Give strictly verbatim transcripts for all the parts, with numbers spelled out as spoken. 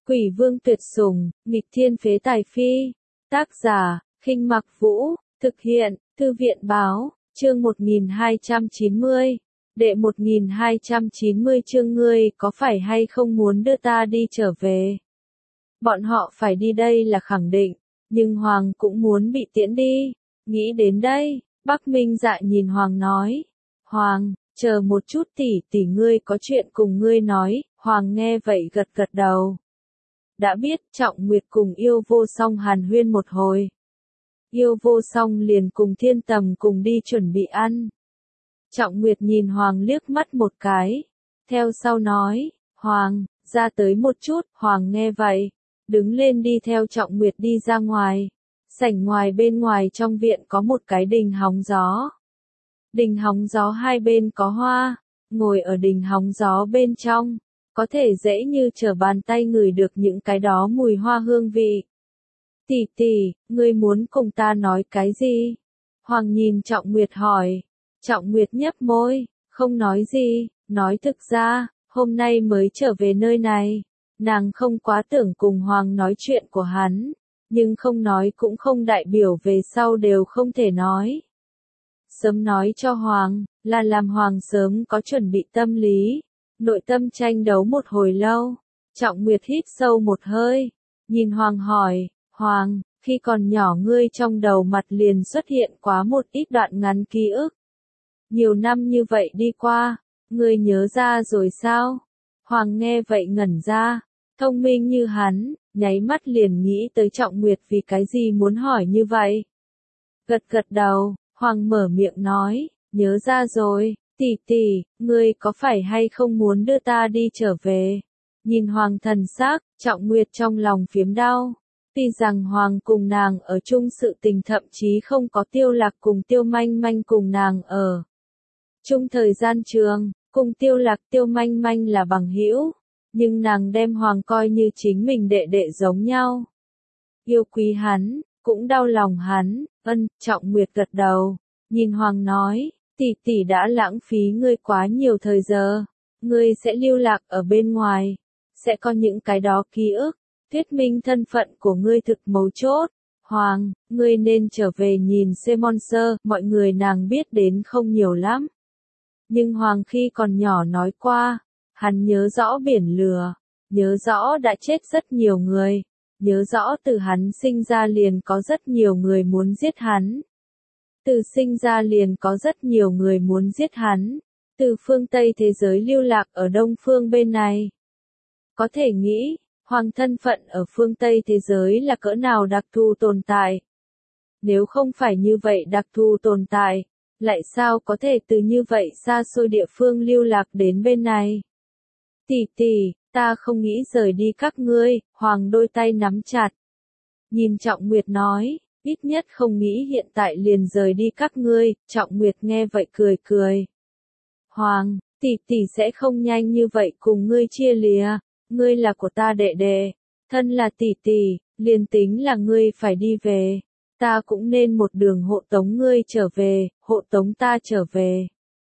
Quỷ vương tuyệt sủng, nghịch thiên phế tài phi. Tác giả, Khinh Mặc Vũ, thực hiện, Thư viện báo, chương một nghìn hai trăm chín mươi. Đệ một nghìn hai trăm chín mươi chương ngươi có phải hay không muốn đưa ta đi trở về? Bọn họ phải đi đây là khẳng định, nhưng Hoàng cũng muốn bị tiễn đi. Nghĩ đến đây, Bắc Minh Dạ nhìn Hoàng nói. Hoàng, chờ một chút tỷ tỷ ngươi có chuyện cùng ngươi nói. Hoàng nghe vậy gật gật đầu. Đã biết Trọng Nguyệt cùng Yêu Vô Song hàn huyên một hồi. Yêu Vô Song liền cùng Thiên Tầm cùng đi chuẩn bị ăn. Trọng Nguyệt nhìn Hoàng liếc mắt một cái. Theo sau nói, Hoàng, ra tới một chút. Hoàng nghe vậy, đứng lên đi theo Trọng Nguyệt đi ra ngoài. Sảnh ngoài bên ngoài trong viện có một cái đình hóng gió. Đình hóng gió hai bên có hoa, ngồi ở đình hóng gió bên trong, có thể dễ như trở bàn tay ngửi được những cái đó mùi hoa hương vị. Tỷ tỷ, ngươi muốn cùng ta nói cái gì? Hoàng nhìn Trọng Nguyệt hỏi. Trọng Nguyệt nhấp môi, không nói gì, nói thực ra, hôm nay mới trở về nơi này. Nàng không quá tưởng cùng Hoàng nói chuyện của hắn, nhưng không nói cũng không đại biểu về sau đều không thể nói. Sớm nói cho Hoàng, là làm Hoàng sớm có chuẩn bị tâm lý. Nội tâm tranh đấu một hồi lâu, Trọng Nguyệt hít sâu một hơi, nhìn Hoàng hỏi, Hoàng, khi còn nhỏ ngươi trong đầu mặt liền xuất hiện quá một ít đoạn ngắn ký ức. Nhiều năm như vậy đi qua, ngươi nhớ ra rồi sao? Hoàng nghe vậy ngẩn ra, thông minh như hắn, nháy mắt liền nghĩ tới Trọng Nguyệt vì cái gì muốn hỏi như vậy. Gật gật đầu, Hoàng mở miệng nói, nhớ ra rồi. Tỷ tỷ, ngươi có phải hay không muốn đưa ta đi trở về? Nhìn Hoàng thần sắc, Trọng Nguyệt trong lòng phiếm đau. Tuy rằng Hoàng cùng nàng ở chung sự tình thậm chí không có Tiêu Lạc cùng Tiêu Manh Manh cùng nàng ở chung thời gian trường, cùng Tiêu Lạc Tiêu Manh Manh là bằng hữu, nhưng nàng đem Hoàng coi như chính mình đệ đệ giống nhau. Yêu quý hắn, cũng đau lòng hắn. Ân, Trọng Nguyệt gật đầu, nhìn Hoàng nói. Tỷ tỷ đã lãng phí ngươi quá nhiều thời giờ, ngươi sẽ lưu lạc ở bên ngoài, sẽ có những cái đó ký ức, thuyết minh thân phận của ngươi thực mấu chốt. Hoàng, ngươi nên trở về nhìn Semonser, mọi người nàng biết đến không nhiều lắm. Nhưng Hoàng khi còn nhỏ nói qua, hắn nhớ rõ biển lửa, nhớ rõ đã chết rất nhiều người, nhớ rõ từ hắn sinh ra liền có rất nhiều người muốn giết hắn. Từ sinh ra liền có rất nhiều người muốn giết hắn, từ phương Tây thế giới lưu lạc ở Đông phương bên này. Có thể nghĩ, Hoàng thân phận ở phương Tây thế giới là cỡ nào đặc thù tồn tại. Nếu không phải như vậy đặc thù tồn tại, lại sao có thể từ như vậy xa xôi địa phương lưu lạc đến bên này. Tỷ tỷ, ta không nghĩ rời đi các ngươi. Hoàng đôi tay nắm chặt. Nhìn Trọng Nguyệt nói. Ít nhất không nghĩ hiện tại liền rời đi các ngươi. Trọng Nguyệt nghe vậy cười cười. Hoàng, tỷ tỷ sẽ không nhanh như vậy cùng ngươi chia lìa. Ngươi là của ta đệ đệ, thân là tỷ tỷ, liền tính là ngươi phải đi về, ta cũng nên một đường hộ tống ngươi trở về, hộ tống ta trở về.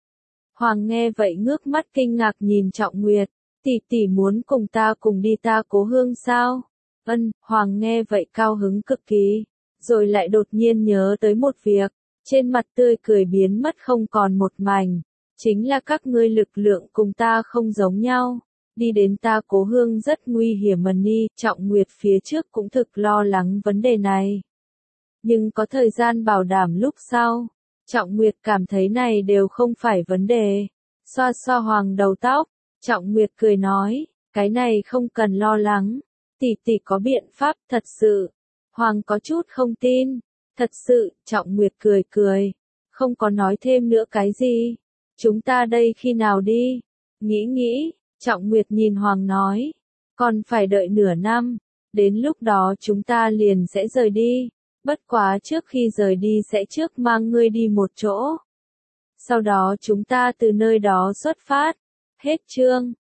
Hoàng nghe vậy ngước mắt kinh ngạc nhìn Trọng Nguyệt. Tỷ tỷ muốn cùng ta cùng đi ta cố hương sao? Ân, Hoàng nghe vậy cao hứng cực kỳ. Rồi lại đột nhiên nhớ tới một việc, trên mặt tươi cười biến mất không còn một mảnh, chính là các ngươi lực lượng cùng ta không giống nhau, đi đến ta cố hương rất nguy hiểm mà ni. Trọng Nguyệt phía trước cũng thực lo lắng vấn đề này, nhưng có thời gian bảo đảm lúc sau, Trọng Nguyệt cảm thấy này đều không phải vấn đề. Xoa xoa Hoàng đầu tóc, Trọng Nguyệt cười nói, cái này không cần lo lắng, tỷ tỷ có biện pháp thật sự. Hoàng có chút không tin. Thật sự, Trọng Nguyệt cười cười. Không có nói thêm nữa cái gì. Chúng ta đây khi nào đi? Nghĩ nghĩ, Trọng Nguyệt nhìn Hoàng nói. Còn phải đợi nửa năm. Đến lúc đó chúng ta liền sẽ rời đi. Bất quá trước khi rời đi sẽ trước mang ngươi đi một chỗ. Sau đó chúng ta từ nơi đó xuất phát. Hết chương.